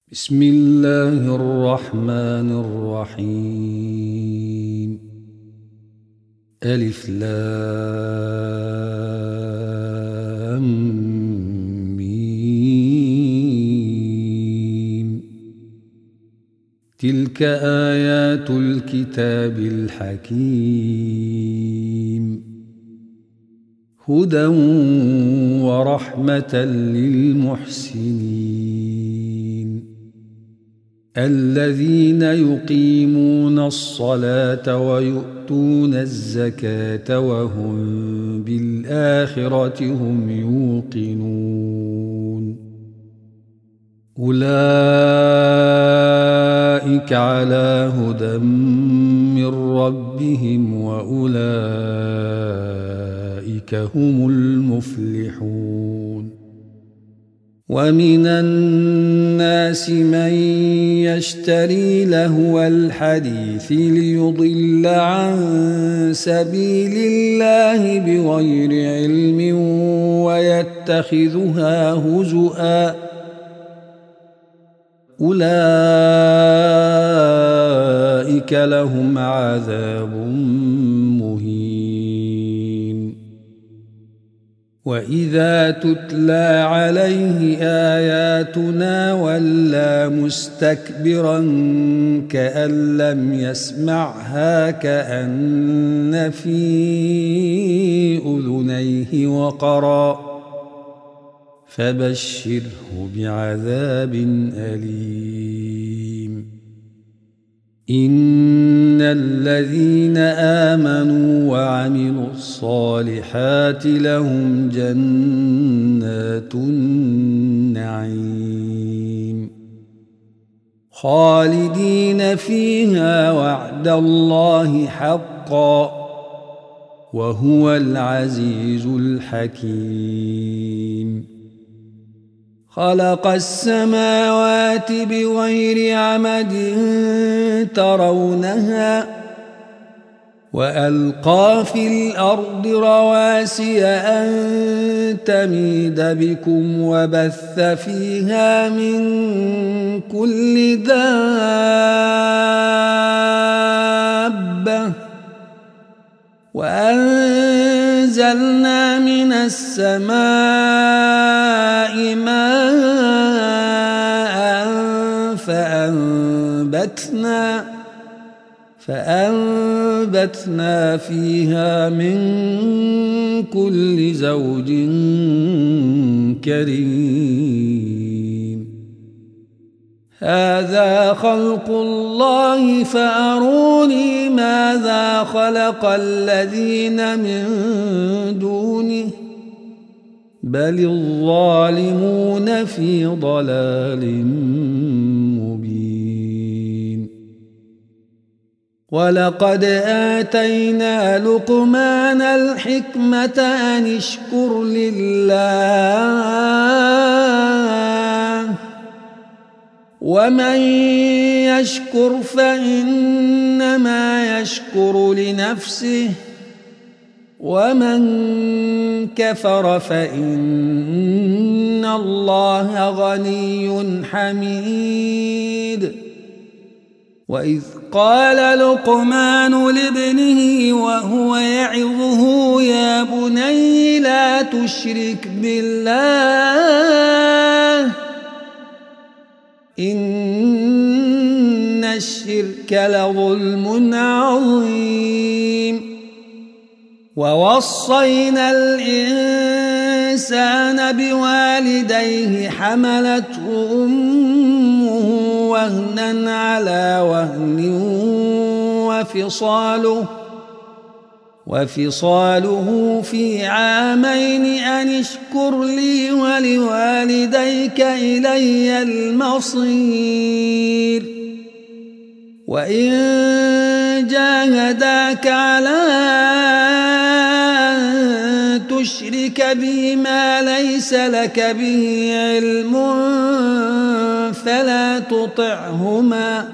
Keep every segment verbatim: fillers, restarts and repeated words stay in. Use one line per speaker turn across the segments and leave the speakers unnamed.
بسم الله الرحمن الرحيم. ألف لام ميم. تلك آيات الكتاب الحكيم، هدى ورحمة للمحسنين الذين يقيمون الصلاة ويؤتون الزكاة وهم بالآخرة هم يوقنون. أولئك على هدى من ربهم وأولئك هم المفلحون. ومن الناس من يشتري لهو الحديث ليضل عن سبيل الله بغير علم ويتخذها هزؤا، أولئك لهم عذاب مهين. وإذا تتلى عليه آياتنا ولى مستكبرا كأن لم يسمعها كأن في أذنيه وقرا، فبشره بعذاب أليم. إن الذين آمنوا وعملوا الصالحات لهم جنات النعيم خالدين فيها وعد الله حقا، وهو العزيز الحكيم. خلق السماوات بغير عمد ترونها وألقى في الأرض رواسي أن تميد بكم وبث فيها من كل دابة، وأنزلنا من السماء ماء فأنبتنا فأنبتنا فيها من كل زوج كريم. هذا خلق الله فأروني ماذا خلق الذين من دونه بل الظالمون في ضلال مبين. ولقد آتينا لقمان الحكمة أن اشكر لله، ومن يشكر فإنما يشكر لنفسه، ومن كفر فإن الله غني حميد. وإذ قال لقمان لابنه وهو يعظه يا بني لا تشرك بالله إن الشرك لظلم عظيم. ووصينا الإنسان بوالديه حملته أمه وهنا على وهن وفصاله وفصاله في عامين أن اشكر لي ولوالديك إلي المصير. وإن جاهداك على أن تشرك بي ما ليس لك به علم فلا تطعهما،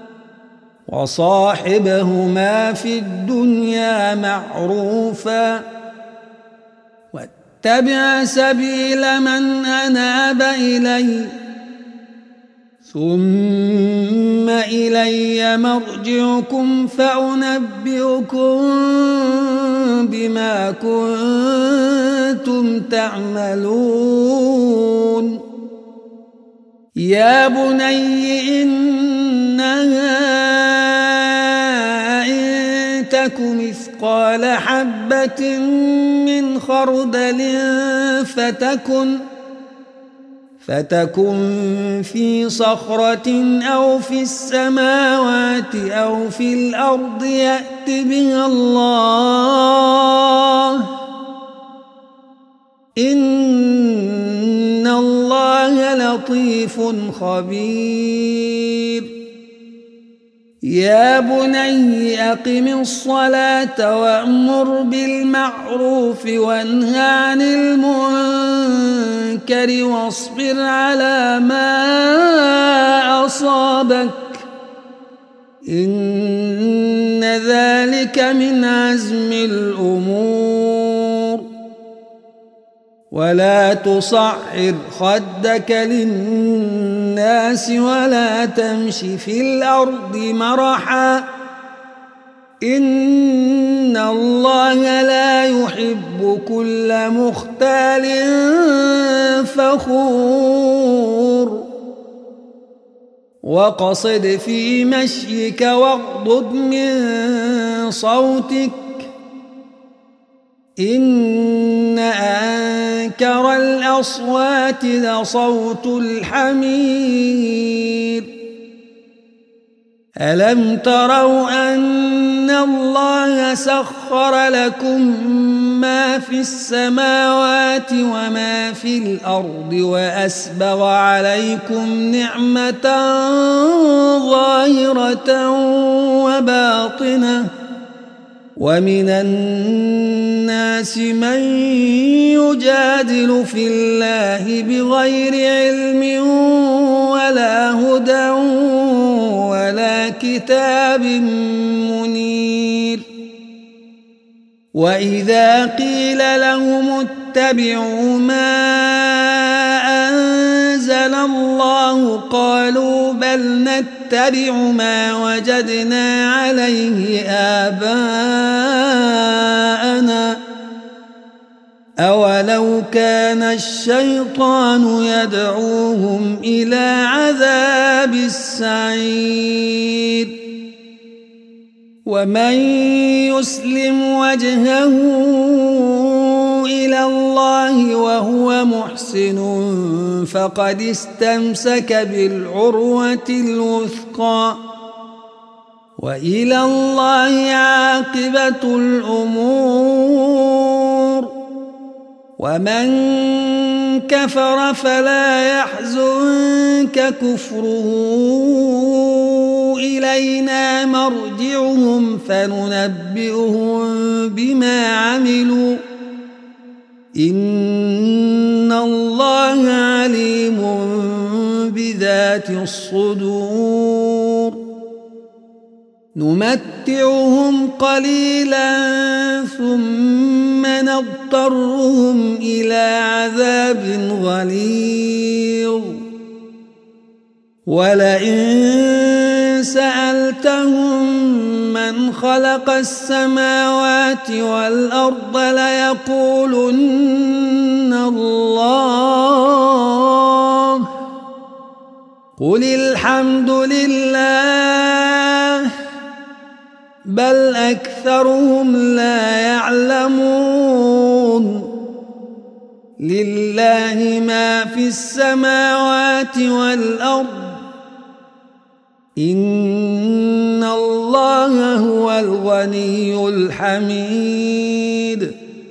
وصاحبهما في الدنيا معروفا، واتبع سبيل من أناب إلي ثم إلي مرجعكم فأنبئكم بما كنتم تعملون يا بني إنها إن تك مثقال حبة من خردل فتكن فتكن في صخرة أو في السماوات أو في الأرض يأت بها الله إن الله لطيف خبير يا بني أقم الصلاة وأمر بالمعروف وانه عن المنكر واصبر على ما أصابك إن ذلك من عزم الأمور ولا تصعر خدك للناس ولا تمش في الأرض مرحا إن الله لا يحب كل مختال فخور وقصد في مشيك واغضض من صوتك إن أنكر الأصوات لصوت الحمير ألم تروا أن الله سخر لكم ما في السماوات وما في الأرض وأسبغ عليكم نعمة ظاهرة وباطنة ومن الناس من يجادل في الله بغير علم ولا هدى ولا كتاب منير وإذا قيل لهم اتبعوا ما أنزل الله قالوا بل نتبع ما وجدنا عليه آباءنا أولو كان الشيطان يدعوهم إلى عذاب السعير ومن يسلم وجهه إلى الله وهو محسن فقد استمسك بالعروة الوثقى وإلى الله عاقبة الأمور ومن كفر فلا يحزنك كفره إلينا مرجعهم فننبئهم بما عملوا إن الله عليم بذات الصدور نمتعهم قليلا ثم نضطرهم إلى عذاب غليظ ولئن سألتهم من خلق السماوات والأرض ليقولن الله قل الحمد لله بل أكثرهم لا يعلمون لله ما في السماوات والأرض إن الله هو الغني الحميد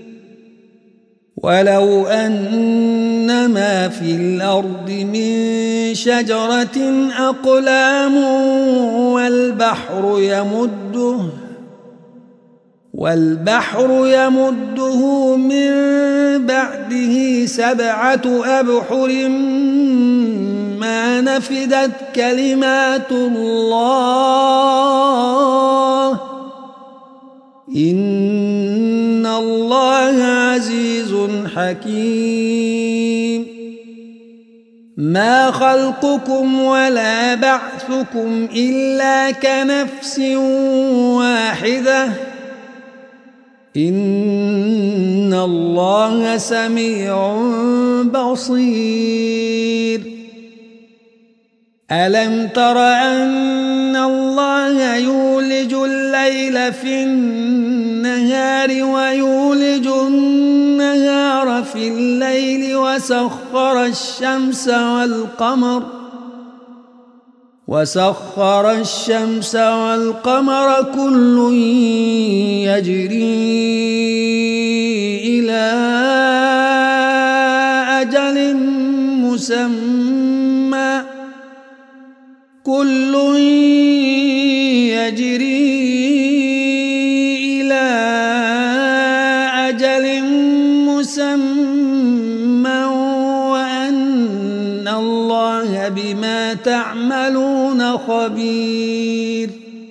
ولو أن ما في الأرض من شجرة أقلام والبحر يمده والبحر يمده من بعده سبعة أبحر ما نفدت كلمات الله إن الله عزيز حكيم ما خلقكم ولا بعثكم إلا كنفس واحدة إن الله سميع بصير ألم تر أن الله يولج الليل في النهار ويولج النهار في الليل وسخر الشمس والقمر وسخر الشمس والقمر كل يجري إلى أجل مسمى كل يجري إلى أجل مسمى وأن الله بما تعملون خبير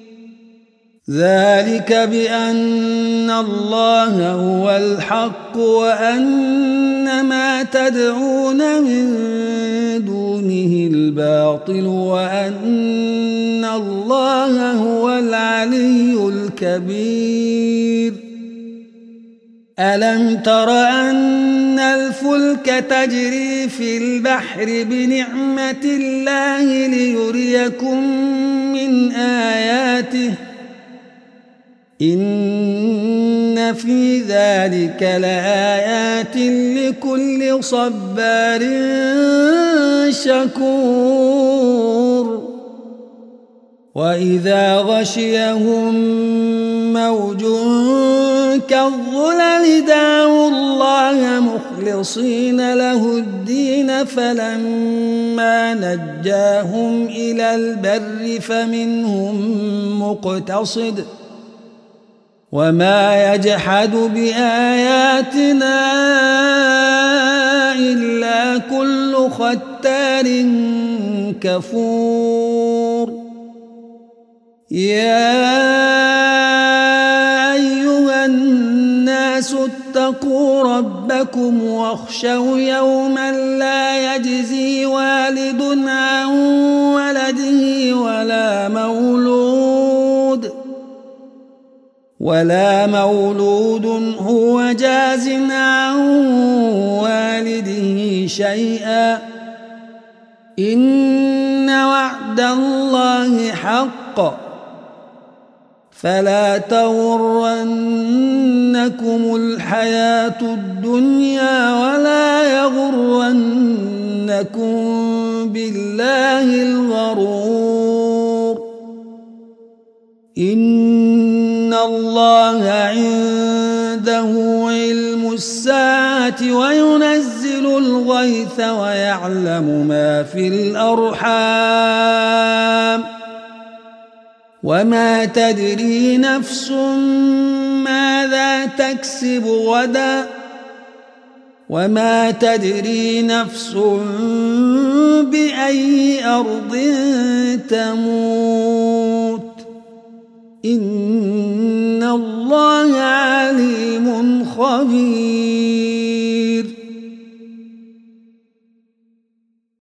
ذلك بأن الله هو الحق وأن ما تدعون من دونه الباطل وأن الله هو العلي الكبير ألم تر أن الفلك تجري في البحر بنعمة الله ليريكم من آياته إن في ذلك لآيات لكل صبار شكور وإذا غشيهم موج كالظلل دعوا الله مخلصين له الدين فلما نجاهم إلى البر فمنهم مقتصد وما يجحد بآياتنا إلا كل ختار كفور يا أيها الناس اتقوا ربكم واخشوا يوما لا يجزي والد عن ولده ولا مولود ولا مولود هو جاز عن والده شيئا إن وعد الله حق فلا تغرنكم الحياة الدنيا ولا يغرنكم بالله الغرور إن الله عنده علم الساعة وينزل الغيث ويعلم ما في الأرحام وما تدري نفس ماذا تكسب غدا وما تدري نفس بأي أرض تموت